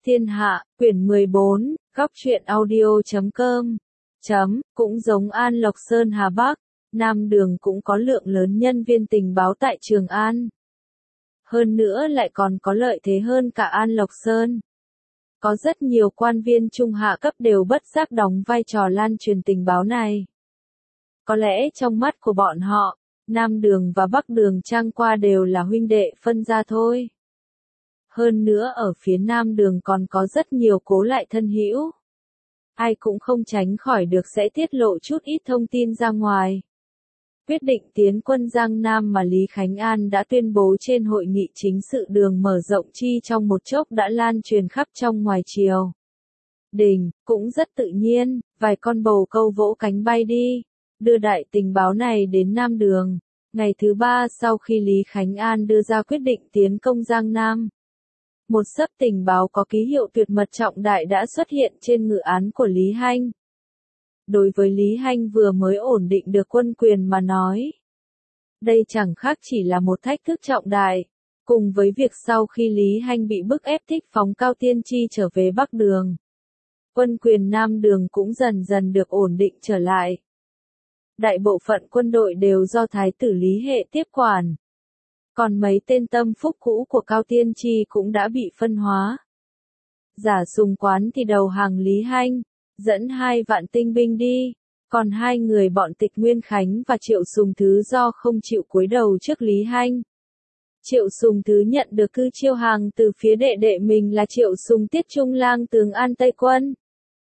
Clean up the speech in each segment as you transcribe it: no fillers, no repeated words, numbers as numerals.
Thiên Hạ, quyển 14, góc truyện audio.com. Cũng giống An Lộc Sơn Hà Bắc, Nam Đường cũng có lượng lớn nhân viên tình báo tại Trường An. Hơn nữa lại còn có lợi thế hơn cả An Lộc Sơn. Có rất nhiều quan viên trung hạ cấp đều bất giác đóng vai trò lan truyền tình báo này. Có lẽ trong mắt của bọn họ, Nam Đường và Bắc Đường trang qua đều là huynh đệ phân ra thôi. Hơn nữa ở phía Nam Đường còn có rất nhiều cố lại thân hữu. Ai cũng không tránh khỏi được sẽ tiết lộ chút ít thông tin ra ngoài. Quyết định tiến quân Giang Nam mà Lý Khánh An đã tuyên bố trên hội nghị chính sự Đường mở rộng chi trong một chốc đã lan truyền khắp trong ngoài triều đình, cũng rất tự nhiên, vài con bồ câu vỗ cánh bay đi, đưa đại tình báo này đến Nam Đường. Ngày thứ 3 sau khi Lý Khánh An đưa ra quyết định tiến công Giang Nam, một xấp tình báo có ký hiệu tuyệt mật trọng đại đã xuất hiện trên ngự án của Lý Hanh. Đối với Lý Hanh vừa mới ổn định được quân quyền mà nói, đây chẳng khác chỉ là một thách thức trọng đại, cùng với việc sau khi Lý Hanh bị bức ép thích phóng Cao Tiên Tri trở về Bắc Đường. Quân quyền Nam Đường cũng dần dần được ổn định trở lại. Đại bộ phận quân đội đều do Thái tử Lý Hệ tiếp quản. Còn mấy tên tâm phúc cũ của Cao Tiên Tri cũng đã bị phân hóa. Giả Sùng Quán thì đầu hàng Lý Hanh, dẫn 2 vạn tinh binh đi, còn 2 người bọn Tịch Nguyên Khánh và Triệu Sùng Thứ do không chịu cúi đầu trước Lý Hanh. Triệu Sùng Thứ nhận được thư chiêu hàng từ phía đệ đệ mình là Triệu Sùng Tiết Trung Lang Tường An Tây Quân.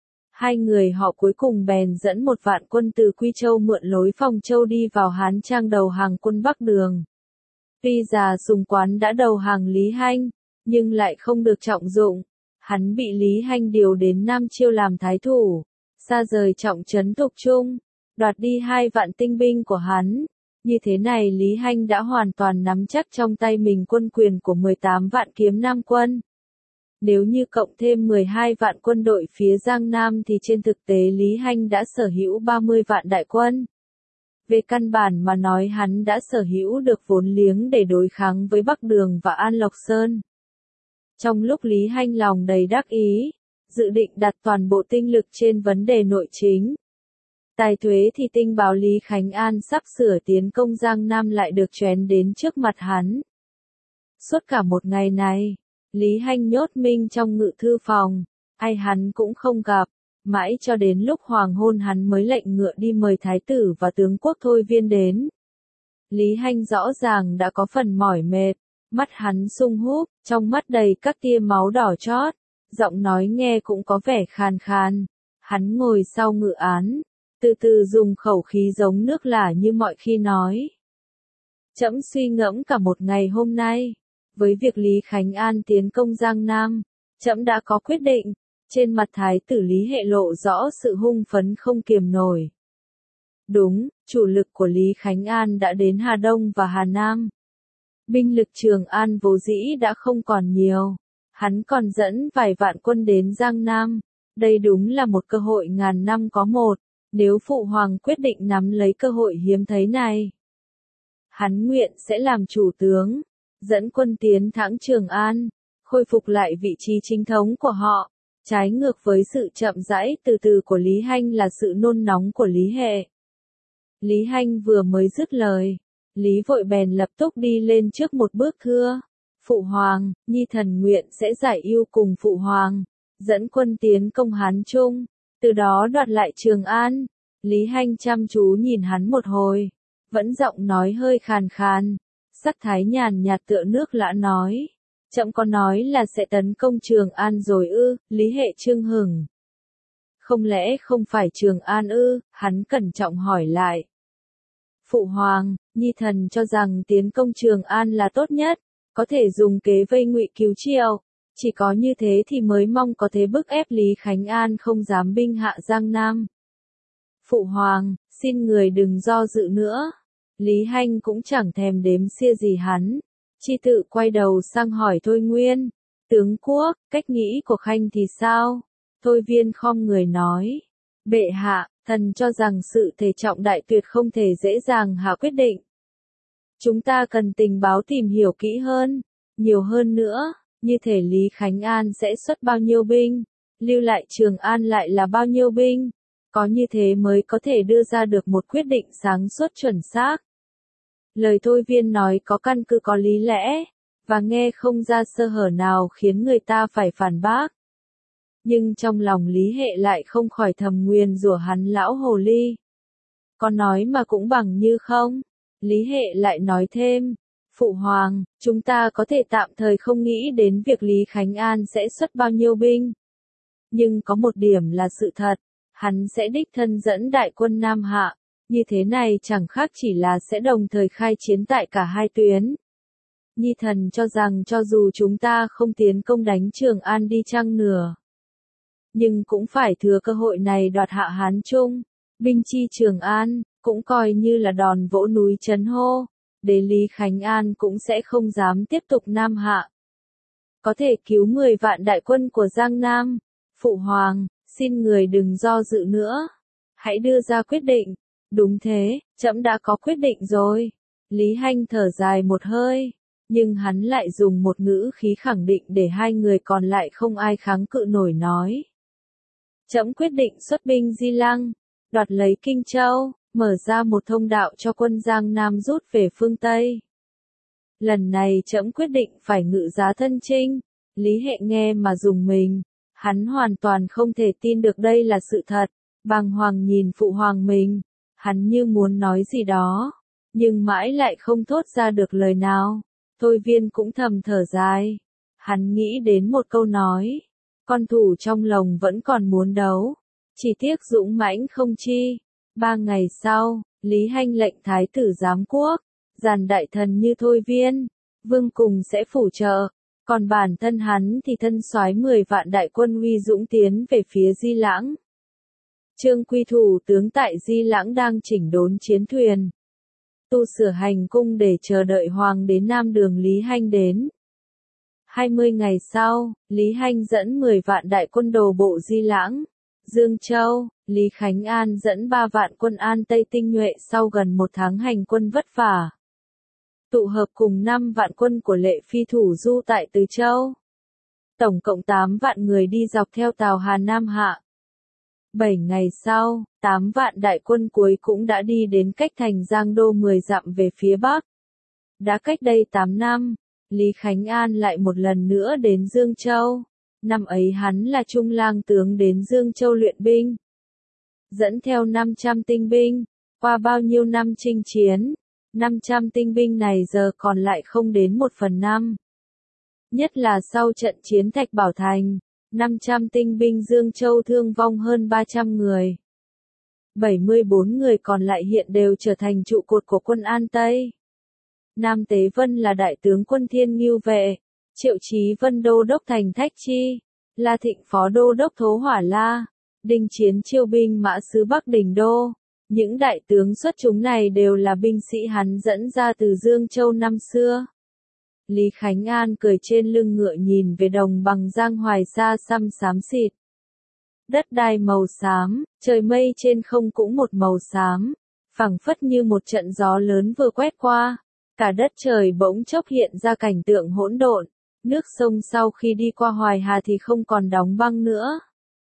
2 người họ cuối cùng bèn dẫn 1 vạn quân từ Quy Châu mượn lối Phòng Châu đi vào Hán Trang đầu hàng quân Bắc Đường. Tuy Già Sùng Quán đã đầu hàng Lý Hanh, nhưng lại không được trọng dụng. Hắn bị Lý Hanh điều đến Nam Chiêu làm thái thủ, xa rời trọng trấn Thục Trung, đoạt đi 2 vạn tinh binh của hắn. Như thế này Lý Hanh đã hoàn toàn nắm chắc trong tay mình quân quyền của 18 vạn kiếm Nam quân. Nếu như cộng thêm 12 vạn quân đội phía Giang Nam thì trên thực tế Lý Hanh đã sở hữu 30 vạn đại quân. Về căn bản mà nói hắn đã sở hữu được vốn liếng để đối kháng với Bắc Đường và An Lộc Sơn. Trong lúc Lý Hanh lòng đầy đắc ý, dự định đặt toàn bộ tinh lực trên vấn đề nội chính, tài thuế thì tinh báo Lý Khánh An sắp sửa tiến công Giang Nam lại được choén đến trước mặt hắn. Suốt cả một ngày này, Lý Hanh nhốt mình trong ngự thư phòng, ai hắn cũng không gặp, mãi cho đến lúc hoàng hôn hắn mới lệnh ngựa đi mời thái tử và tướng quốc Thôi Viên đến. Lý Hanh rõ ràng đã có phần mỏi mệt, mắt hắn sung húp, trong mắt đầy các tia máu đỏ chót, giọng nói nghe cũng có vẻ khàn khàn. Hắn ngồi sau ngự án, từ từ dùng khẩu khí giống nước lả như mọi khi nói. Trẫm suy ngẫm cả một ngày hôm nay, với việc Lý Khánh An tiến công Giang Nam, trẫm đã có quyết định. Trên mặt Thái tử Lý Hệ lộ rõ sự hung phấn không kiềm nổi. Đúng, chủ lực của Lý Khánh An đã đến Hà Đông và Hà Nam. Binh lực Trường An vốn dĩ đã không còn nhiều. Hắn còn dẫn vài vạn quân đến Giang Nam. Đây đúng là một cơ hội ngàn năm có một. Nếu Phụ Hoàng quyết định nắm lấy cơ hội hiếm thấy này, hắn nguyện sẽ làm chủ tướng, dẫn quân tiến thẳng Trường An, khôi phục lại vị trí chính thống của họ. Trái ngược với sự chậm rãi từ từ của Lý Hanh là sự nôn nóng của Lý Hệ. Lý Hanh vừa mới dứt lời, Lý vội bèn lập tức đi lên trước một bước thưa. Phụ Hoàng, Nhi thần nguyện sẽ giải ưu cùng Phụ Hoàng, dẫn quân tiến công Hán Trung, từ đó đoạt lại Trường An. Lý Hanh chăm chú nhìn hắn một hồi, vẫn giọng nói hơi khàn khàn, sắc thái nhàn nhạt tựa nước lã nói. Trẫm có nói là sẽ tấn công Trường An rồi ư? Lý Hệ chưng hửng. Không lẽ không phải Trường An ư? Hắn cẩn trọng hỏi lại. Phụ Hoàng, Nhi thần cho rằng tiến công Trường An là tốt nhất, có thể dùng kế vây ngụy cứu Triệu. Chỉ có như thế thì mới mong có thể bức ép Lý Khánh An không dám binh hạ Giang Nam. Phụ Hoàng, xin người đừng do dự nữa. Lý Hanh cũng chẳng thèm đếm xia gì hắn. Chi tự quay đầu sang hỏi Thôi Nguyên, tướng quốc, cách nghĩ của Khanh thì sao? Thôi Viên khom người nói, bệ hạ, thần cho rằng sự thể trọng đại tuyệt không thể dễ dàng hạ quyết định. Chúng ta cần tình báo tìm hiểu kỹ hơn, nhiều hơn nữa, Như thể Lý Khánh An sẽ xuất bao nhiêu binh, lưu lại Trường An lại là bao nhiêu binh, có như thế mới có thể đưa ra được một quyết định sáng suốt chuẩn xác. Lời Thôi Viên nói có căn cứ có lý lẽ, và nghe không ra sơ hở nào khiến người ta phải phản bác. Nhưng trong lòng Lý Hệ lại không khỏi thầm nguyền rủa hắn lão hồ ly. Có nói mà cũng bằng như không. Lý Hệ lại nói thêm, Phụ Hoàng, chúng ta có thể tạm thời không nghĩ đến việc Lý Khánh An sẽ xuất bao nhiêu binh. Nhưng có một điểm là sự thật, hắn sẽ đích thân dẫn đại quân Nam Hạ, như thế này chẳng khác chỉ là sẽ đồng thời khai chiến tại cả hai tuyến. Nhi thần cho rằng cho dù chúng ta không tiến công đánh Trường An đi chăng nữa, nhưng cũng phải thừa cơ hội này đoạt hạ Hán Trung, binh chi Trường An, cũng coi như là đòn vỗ núi trấn hô, để Lý Khánh An cũng sẽ không dám tiếp tục Nam Hạ. Có thể cứu 10 vạn đại quân của Giang Nam. Phụ Hoàng, xin người đừng do dự nữa. Hãy đưa ra quyết định. Đúng thế, trẫm đã có quyết định rồi. Lý Hanh thở dài một hơi, nhưng hắn lại dùng một ngữ khí khẳng định để hai người còn lại không ai kháng cự nổi nói. Trẫm quyết định xuất binh Di Lăng, đoạt lấy Kinh Châu, mở ra một thông đạo cho quân Giang Nam rút về phương Tây. Lần này trẫm quyết định phải ngự giá thân chinh. Lý Hệ nghe mà rùng mình, hắn hoàn toàn không thể tin được đây là sự thật. Bàng hoàng nhìn phụ hoàng mình, hắn như muốn nói gì đó, nhưng mãi lại không thốt ra được lời nào. Thôi Viên cũng thầm thở dài, hắn nghĩ đến một câu nói, con thủ trong lòng vẫn còn muốn đấu, chỉ tiếc dũng mãnh không chi. 3 ngày sau, Lý Hanh lệnh thái tử giám quốc, dàn đại thần như Thôi Viên, Vương cùng sẽ phủ trợ, còn bản thân hắn thì thân soái 10 vạn đại quân uy dũng tiến về phía Di Lãng. Trương Quy thủ tướng tại Di Lãng đang chỉnh đốn chiến thuyền, tu sửa hành cung để chờ đợi hoàng đế Nam Đường Lý Hanh đến. 20 ngày sau, Lý Hanh dẫn 10 vạn đại quân đổ bộ Di Lãng, Dương Châu. Lý Khánh An dẫn 3 vạn quân An Tây tinh nhuệ sau gần 1 tháng hành quân vất vả, tụ hợp cùng 5 vạn quân của Lệ Phi thủ du tại Từ Châu. Tổng cộng 8 vạn người đi dọc theo Tào Hà Nam Hạ. 7 ngày sau, 8 vạn đại quân cuối cũng đã đi đến cách thành Giang Đô 10 dặm về phía Bắc. Đã cách đây 8 năm, Lý Khánh An lại một lần nữa đến Dương Châu. Năm ấy hắn là trung lang tướng đến Dương Châu luyện binh, dẫn theo 500 tinh binh, qua bao nhiêu năm chinh chiến, 500 tinh binh này giờ còn lại không đến 1/5. Nhất là sau trận chiến Thạch Bảo Thành, 500 tinh binh Dương Châu thương vong hơn 300 người. 74 người còn lại hiện đều trở thành trụ cột của quân An Tây. Nam Tế Vân là đại tướng quân Thiên Ngưu Vệ, Triệu Chí Vân đô đốc thành Thách Chi, La Thịnh phó đô đốc Thố Hỏa La, Đinh Chiến chiêu binh mã sứ Bắc Đình Đô. Những đại tướng xuất chúng này đều là binh sĩ hắn dẫn ra từ Dương Châu năm xưa. Lý Khánh An cười trên lưng ngựa nhìn về đồng bằng Giang Hoài xa xăm xám xịt. Đất đai màu xám, trời mây trên không cũng một màu xám, phẳng phất như một trận gió lớn vừa quét qua. Cả đất trời bỗng chốc hiện ra cảnh tượng hỗn độn, nước sông sau khi đi qua Hoài Hà thì không còn đóng băng nữa.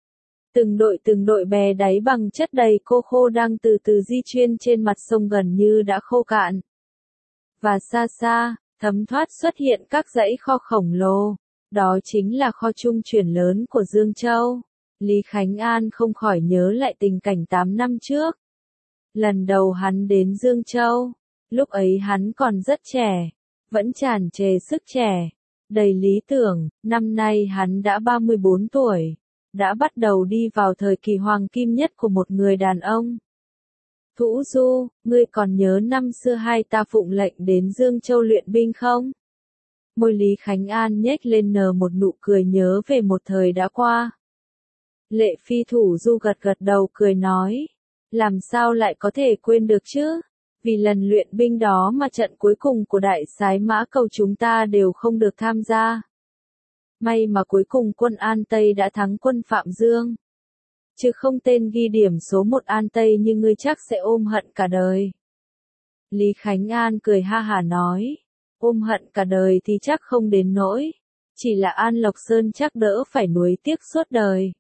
Từng đội bè đáy bằng chất đầy khô đang từ từ di chuyển trên mặt sông gần như đã khô cạn. Và xa xa, thấm thoát xuất hiện các dãy kho khổng lồ, đó chính là kho trung chuyển lớn của Dương Châu. Lý Khánh An không khỏi nhớ lại tình cảnh 8 năm trước. Lần đầu hắn đến Dương Châu, lúc ấy hắn còn rất trẻ, vẫn tràn trề sức trẻ, đầy lý tưởng. Năm nay hắn đã 34 tuổi, đã bắt đầu đi vào thời kỳ hoàng kim nhất của một người đàn ông. Thũ Du, ngươi còn nhớ năm xưa hai ta phụng lệnh đến Dương Châu luyện binh không? Môi Lý Khánh An nhếch lên nở một nụ cười nhớ về một thời đã qua. Lệ Phi Thủ Du gật gật đầu cười nói, làm sao lại có thể quên được chứ? Vì lần luyện binh đó mà trận cuối cùng của đại sái Mã Cầu chúng ta đều không được tham gia. May mà cuối cùng quân An Tây đã thắng quân Phạm Dương. Chứ không tên ghi điểm số 1 An Tây như ngươi chắc sẽ ôm hận cả đời. Lý Khánh An cười ha hả nói, ôm hận cả đời thì chắc không đến nỗi, Chỉ là An Lộc Sơn chắc đỡ phải nuối tiếc suốt đời.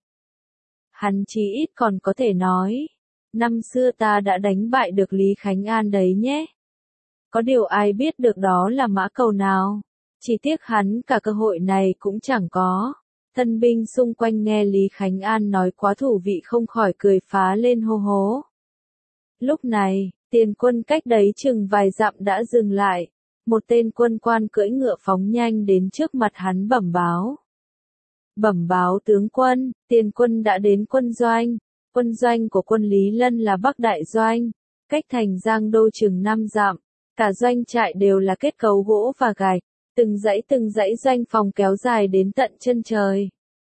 Hắn chí ít còn có thể nói, năm xưa ta đã đánh bại được Lý Khánh An đấy nhé. Có điều ai biết được đó là mã cầu nào. Chỉ tiếc hắn cả cơ hội này cũng chẳng có. Thân binh xung quanh nghe Lý Khánh An nói quá thú vị không khỏi cười phá lên hô hố. Lúc này, tiền quân cách đấy chừng vài dặm đã dừng lại. Một tên quân quan cưỡi ngựa phóng nhanh đến trước mặt hắn bẩm báo. Bẩm báo tướng quân, tiền quân đã đến quân doanh. Quân doanh của quân Lý Lân là Bắc Đại Doanh, cách thành Giang Đô chừng 5 dặm. Cả doanh trại đều là kết cấu gỗ và gạch, từng dãy doanh phòng kéo dài đến tận chân trời.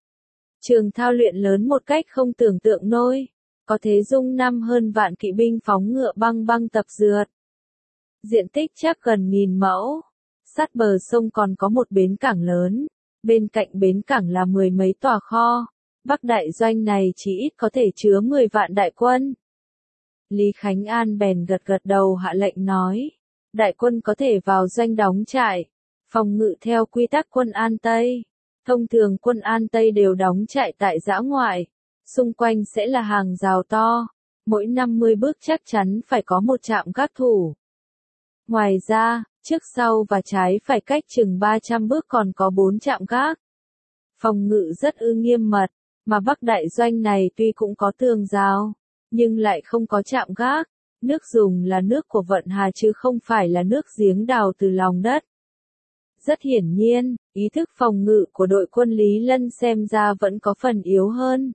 Trường thao luyện lớn một cách không tưởng tượng nổi, có thế dung năm hơn vạn kỵ binh phóng ngựa băng băng tập rượt. Diện tích chắc gần 1000 mẫu, sát bờ sông còn có một bến cảng lớn, bên cạnh bến cảng là 10 mấy tòa kho. Bắc Đại Doanh này chỉ ít có thể chứa 10 vạn đại quân. Lý Khánh An bèn gật gật đầu hạ lệnh nói, đại quân có thể vào doanh đóng trại, phòng ngự theo quy tắc quân An Tây. Thông thường quân An Tây đều đóng trại tại dã ngoại, xung quanh sẽ là hàng rào to, mỗi 50 bước chắc chắn phải có một trạm gác thủ. Ngoài ra, trước sau và trái phải cách chừng 300 bước còn có 4 trạm gác. Phòng ngự rất nghiêm mật, mà Bắc Đại Doanh này tuy cũng có tường rào, nhưng lại không có trạm gác. Nước dùng là nước của vận hà chứ không phải là nước giếng đào từ lòng đất. Rất hiển nhiên, ý thức phòng ngự của đội quân Lý Lân xem ra vẫn có phần yếu hơn.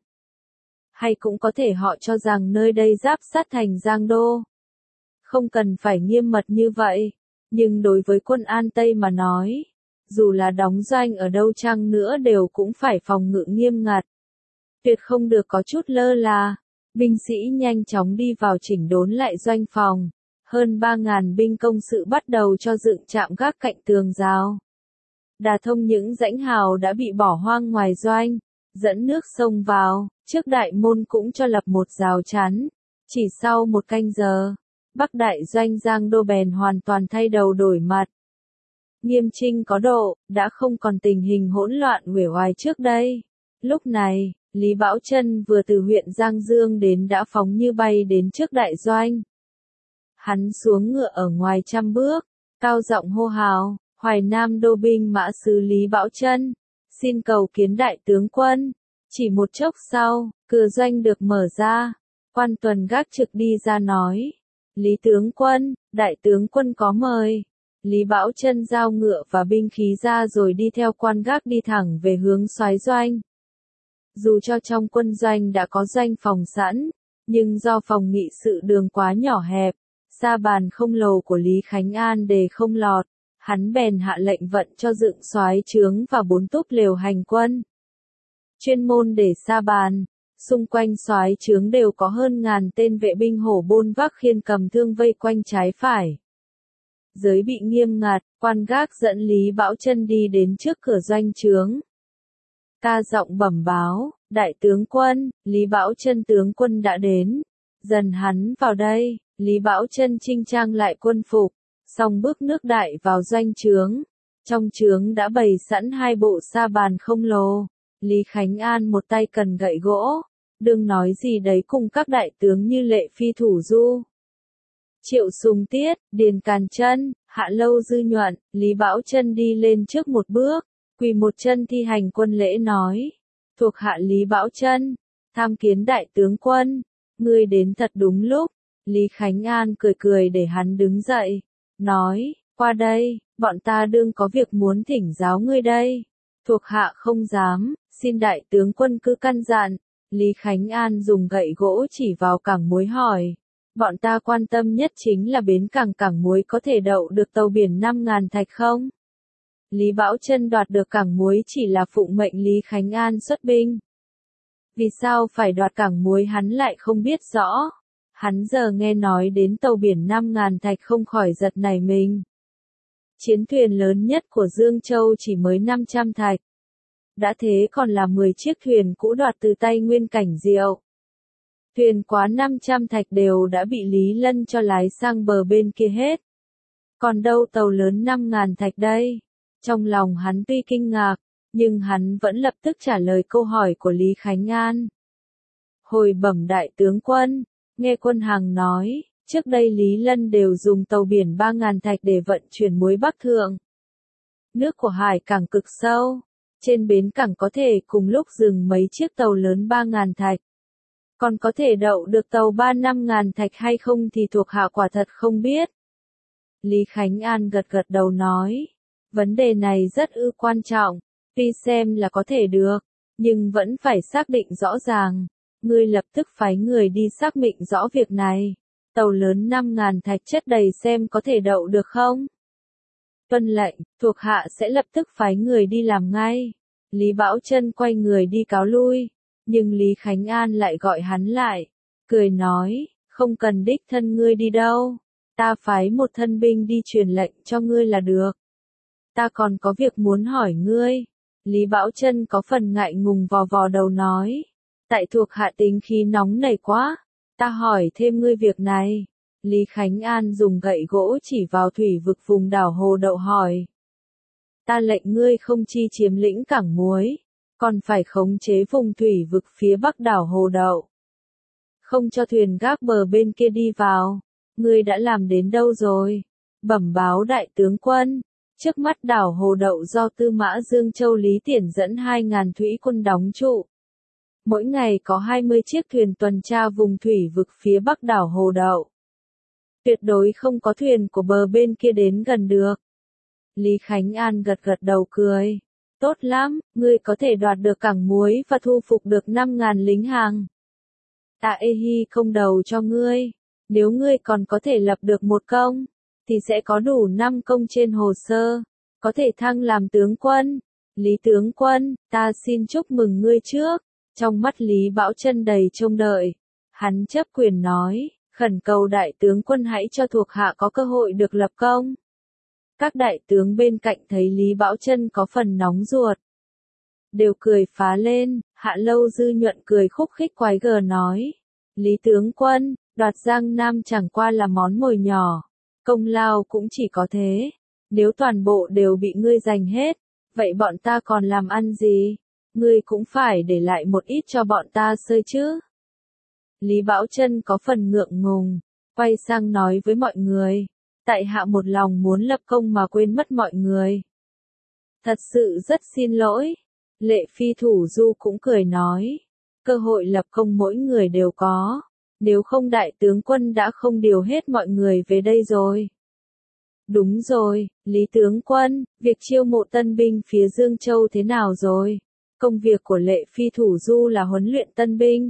Hay cũng có thể họ cho rằng nơi đây giáp sát thành Giang Đô. Không cần phải nghiêm mật như vậy, nhưng đối với quân An Tây mà nói, dù là đóng doanh ở đâu chăng nữa đều cũng phải phòng ngự nghiêm ngặt. Tuyệt không được có chút lơ là. Binh sĩ nhanh chóng đi vào chỉnh đốn lại doanh phòng. Hơn 3.000 binh công sự bắt đầu cho dựng trạm gác cạnh tường rào. Đả thông những rãnh hào đã bị bỏ hoang ngoài doanh, dẫn nước sông vào, trước đại môn cũng cho lập một rào chắn. Chỉ sau một canh giờ, Bắc Đại Doanh Giang Đô bèn hoàn toàn thay đầu đổi mặt. Nghiêm chỉnh có độ, đã không còn tình hình hỗn loạn uể oải trước đây. Lúc này, Lý Bảo Trân vừa từ huyện Giang Dương đến đã phóng như bay đến trước đại doanh. Hắn xuống ngựa ở ngoài 100 bước, cao giọng hô hào, Hoài Nam Đô binh mã sứ Lý Bảo Trân, xin cầu kiến đại tướng quân. Chỉ một chốc sau, cửa doanh được mở ra, quan tuần gác trực đi ra nói, Lý tướng quân, đại tướng quân có mời. Lý Bảo Trân giao ngựa và binh khí ra rồi đi theo quan gác đi thẳng về hướng soái doanh. Dù cho trong quân doanh đã có doanh phòng sẵn, nhưng do phòng nghị sự đường quá nhỏ hẹp, sa bàn không lầu của Lý Khánh An đề không lọt, hắn bèn hạ lệnh vận cho dựng soái trướng và 4 túp lều hành quân. Chuyên môn để sa bàn, xung quanh soái trướng đều có hơn 1000 tên vệ binh hổ bôn vác khiên cầm thương vây quanh trái phải. Giới bị nghiêm ngặt, quan gác dẫn Lý Bảo Trân đi đến trước cửa doanh trướng. Ca giọng bẩm báo, đại tướng quân, Lý Bảo Trân tướng quân đã đến. Dần hắn vào đây, Lý Bảo Trân chỉnh trang lại quân phục, xong bước nước đại vào doanh trướng. Trong trướng đã bày sẵn 2 bộ sa bàn không lồ. Lý Khánh An một tay cần gậy gỗ, đừng nói gì đấy cùng các đại tướng như Lệ Phi Thủ Du, Triệu Sùng Tiết, Điền Càn Chân, Hạ Lâu Dư Nhuận. Lý Bảo Trân đi lên trước một bước, quỳ một chân thi hành quân lễ nói, thuộc hạ Lý Bảo Trân, tham kiến đại tướng quân, ngươi đến thật đúng lúc. Lý Khánh An cười cười để hắn đứng dậy, nói, qua đây, bọn ta đương có việc muốn thỉnh giáo ngươi đây. Thuộc hạ không dám, xin đại tướng quân cứ căn dặn. Lý Khánh An dùng gậy gỗ chỉ vào cảng muối hỏi, bọn ta quan tâm nhất chính là bến cảng muối có thể đậu được tàu biển 5.000 thạch không? Lý Bảo Trân đoạt được cảng muối chỉ là phụng mệnh Lý Khánh An xuất binh. Vì sao phải đoạt cảng muối hắn lại không biết rõ. Hắn giờ nghe nói đến tàu biển 5.000 thạch không khỏi giật nảy mình. Chiến thuyền lớn nhất của Dương Châu chỉ mới 500 thạch. Đã thế còn là 10 chiếc thuyền cũ đoạt từ tay Nguyên Cảnh Diệu. Thuyền quá 500 thạch đều đã bị Lý Lân cho lái sang bờ bên kia hết. Còn đâu tàu lớn 5.000 thạch đây? Trong lòng hắn tuy kinh ngạc, nhưng hắn vẫn lập tức trả lời câu hỏi của Lý Khánh An. Hồi bẩm đại tướng quân, nghe quân Hằng nói, trước đây Lý Lân đều dùng tàu biển 3.000 thạch để vận chuyển muối Bắc Thượng. Nước của hải cảng cực sâu, trên bến cảng có thể cùng lúc dừng mấy chiếc tàu lớn 3.000 thạch. Còn có thể đậu được tàu 3-5.000 thạch hay không thì thuộc hạ quả thật không biết. Lý Khánh An gật gật đầu nói, vấn đề này rất quan trọng, tuy xem là có thể được, nhưng vẫn phải xác định rõ ràng. Ngươi lập tức phái người đi xác định rõ việc này. Tàu lớn 5.000 thạch chất đầy xem có thể đậu được không? Tuân lệnh, thuộc hạ sẽ lập tức phái người đi làm ngay. Lý Bảo Trân quay người đi cáo lui, nhưng Lý Khánh An lại gọi hắn lại, cười nói, không cần đích thân ngươi đi đâu, ta phái một thân binh đi truyền lệnh cho ngươi là được. Ta còn có việc muốn hỏi ngươi. Lý Bảo Trân có phần ngại ngùng vò vò đầu nói, tại thuộc hạ tính khí nóng nảy quá, ta hỏi thêm ngươi việc này. Lý Khánh An dùng gậy gỗ chỉ vào thủy vực vùng đảo Hồ Đậu hỏi. Ta lệnh ngươi không chi chiếm lĩnh cảng muối, còn phải khống chế vùng thủy vực phía bắc đảo Hồ Đậu. Không cho thuyền gác bờ bên kia đi vào, ngươi đã làm đến đâu rồi? Bẩm báo đại tướng quân, trước mắt đảo Hồ Đậu do Tư Mã Dương Châu Lý Tiển dẫn 2.000 thủy quân đóng trụ. Mỗi ngày có 20 chiếc thuyền tuần tra vùng thủy vực phía bắc đảo Hồ Đậu. Tuyệt đối không có thuyền của bờ bên kia đến gần được. Lý Khánh An gật gật đầu cười. Tốt lắm, ngươi có thể đoạt được cảng muối và thu phục được 5.000 lính hàng. Ta Ê-hi công đầu cho ngươi. Nếu ngươi còn có thể lập được một công, thì sẽ có đủ 5 công trên hồ sơ. Có thể thăng làm tướng quân. Lý tướng quân, ta xin chúc mừng ngươi trước. Trong mắt Lý Bảo Trân đầy trông đợi. Hắn chấp quyền nói, khẩn cầu đại tướng quân hãy cho thuộc hạ có cơ hội được lập công. Các đại tướng bên cạnh thấy Lý Bảo Trân có phần nóng ruột, đều cười phá lên. Hạ Lâu Dư nhuận cười khúc khích quái gở nói, Lý tướng quân, đoạt Giang Nam chẳng qua là món mồi nhỏ, công lao cũng chỉ có thế. Nếu toàn bộ đều bị ngươi giành hết, vậy bọn ta còn làm ăn gì? Ngươi cũng phải để lại một ít cho bọn ta xơi chứ. Lý Bảo Trân có phần ngượng ngùng, quay sang nói với mọi người, tại hạ một lòng muốn lập công mà quên mất mọi người. Thật sự rất xin lỗi. Lệ Phi Thủ Du cũng cười nói, cơ hội lập công mỗi người đều có, nếu không đại tướng quân đã không điều hết mọi người về đây rồi. Đúng rồi, Lý tướng quân, việc chiêu mộ tân binh phía Dương Châu thế nào rồi? Công việc của Lệ Phi Thủ Du là huấn luyện tân binh.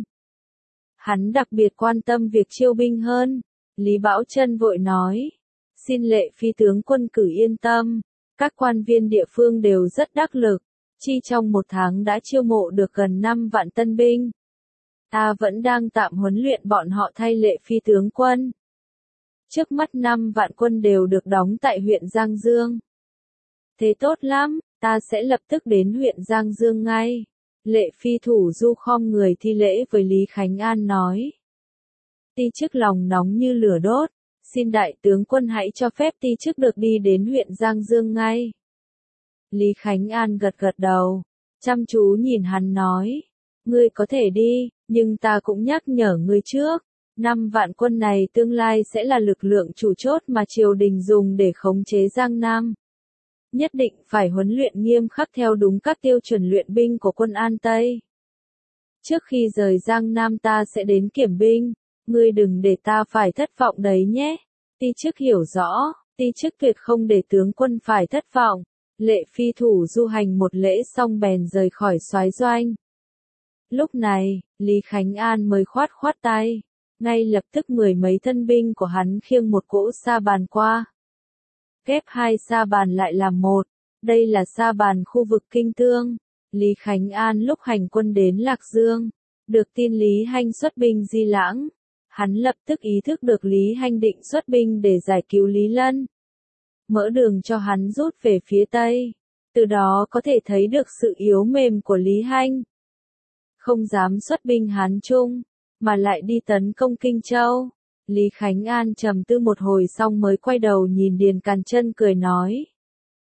Hắn đặc biệt quan tâm việc chiêu binh hơn. Lý Bảo Trân vội nói, xin Lệ Phi tướng quân cử yên tâm, các quan viên địa phương đều rất đắc lực, chi trong 1 tháng đã chiêu mộ được gần 5 vạn tân binh. Ta vẫn đang tạm huấn luyện bọn họ thay Lệ Phi tướng quân. Trước mắt 5 vạn quân đều được đóng tại huyện Giang Dương. Thế tốt lắm, ta sẽ lập tức đến huyện Giang Dương ngay. Lệ Phi Thủ Du khom người thi lễ với Lý Khánh An nói. Ti chức lòng nóng như lửa đốt, xin đại tướng quân hãy cho phép ti chức được đi đến huyện Giang Dương ngay. Lý Khánh An gật gật đầu, chăm chú nhìn hắn nói, ngươi có thể đi, nhưng ta cũng nhắc nhở ngươi trước, 5 vạn quân này tương lai sẽ là lực lượng chủ chốt mà triều đình dùng để khống chế Giang Nam. Nhất định phải huấn luyện nghiêm khắc theo đúng các tiêu chuẩn luyện binh của quân An Tây. Trước khi rời Giang Nam ta sẽ đến kiểm binh, ngươi đừng để ta phải thất vọng đấy nhé. Ti chức hiểu rõ, ti chức tuyệt không để tướng quân phải thất vọng. Lệ Phi Thủ Du hành một lễ xong bèn rời khỏi soái doanh. Lúc này, Lý Khánh An mới khoát khoát tay, ngay lập tức 10 mấy thân binh của hắn khiêng một cỗ sa bàn qua. Ghép 2 sa bàn lại làm một, đây là sa bàn khu vực Kinh Tương. Lý Khánh An lúc hành quân đến Lạc Dương, được tin Lý Hanh xuất binh Di Lãng. Hắn lập tức ý thức được Lý Hanh định xuất binh để giải cứu Lý Lân, mở đường cho hắn rút về phía Tây. Từ đó có thể thấy được sự yếu mềm của Lý Hanh. Không dám xuất binh Hán Trung, mà lại đi tấn công Kinh Châu. Lý Khánh An trầm tư một hồi xong mới quay đầu nhìn Điền Càn Chân cười nói.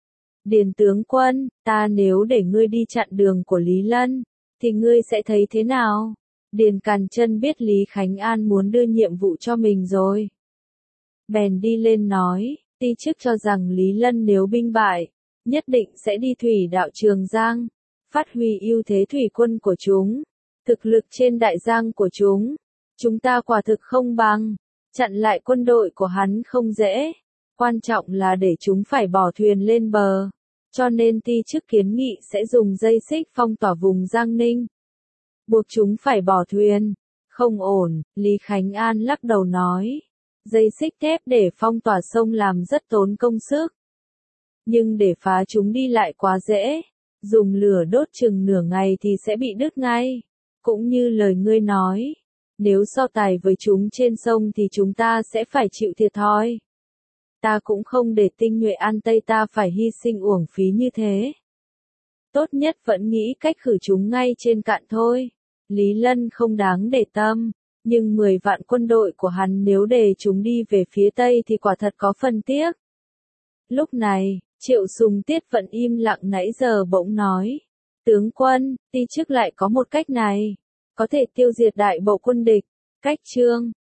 Điền tướng quân, ta nếu để ngươi đi chặn đường của Lý Lân, thì ngươi sẽ thấy thế nào? Điền Càn Chân biết Lý Khánh An muốn đưa nhiệm vụ cho mình rồi. Bèn đi lên nói, ti chức cho rằng Lý Lân nếu binh bại, nhất định sẽ đi thủy đạo Trường Giang, phát huy ưu thế thủy quân của chúng, thực lực trên đại giang của chúng. Chúng ta quả thực không bằng, chặn lại quân đội của hắn không dễ, quan trọng là để chúng phải bỏ thuyền lên bờ, cho nên ti chức kiến nghị sẽ dùng dây xích phong tỏa vùng Giang Ninh. Buộc chúng phải bỏ thuyền, không ổn, Lý Khánh An lắc đầu nói. Dây xích thép để phong tỏa sông làm rất tốn công sức. Nhưng để phá chúng đi lại quá dễ, dùng lửa đốt chừng nửa ngày thì sẽ bị đứt ngay. Cũng như lời ngươi nói, nếu so tài với chúng trên sông thì chúng ta sẽ phải chịu thiệt thòi. Ta cũng không để tinh nhuệ An Tây ta phải hy sinh uổng phí như thế. Tốt nhất vẫn nghĩ cách khử chúng ngay trên cạn thôi. Lý Lân không đáng để tâm, nhưng 10 vạn quân đội của hắn nếu để chúng đi về phía Tây thì quả thật có phần tiếc. Lúc này, Triệu Sùng Tiết vẫn im lặng nãy giờ bỗng nói. Tướng quân, ti chức lại có một cách này, có thể tiêu diệt đại bộ quân địch. Cách chương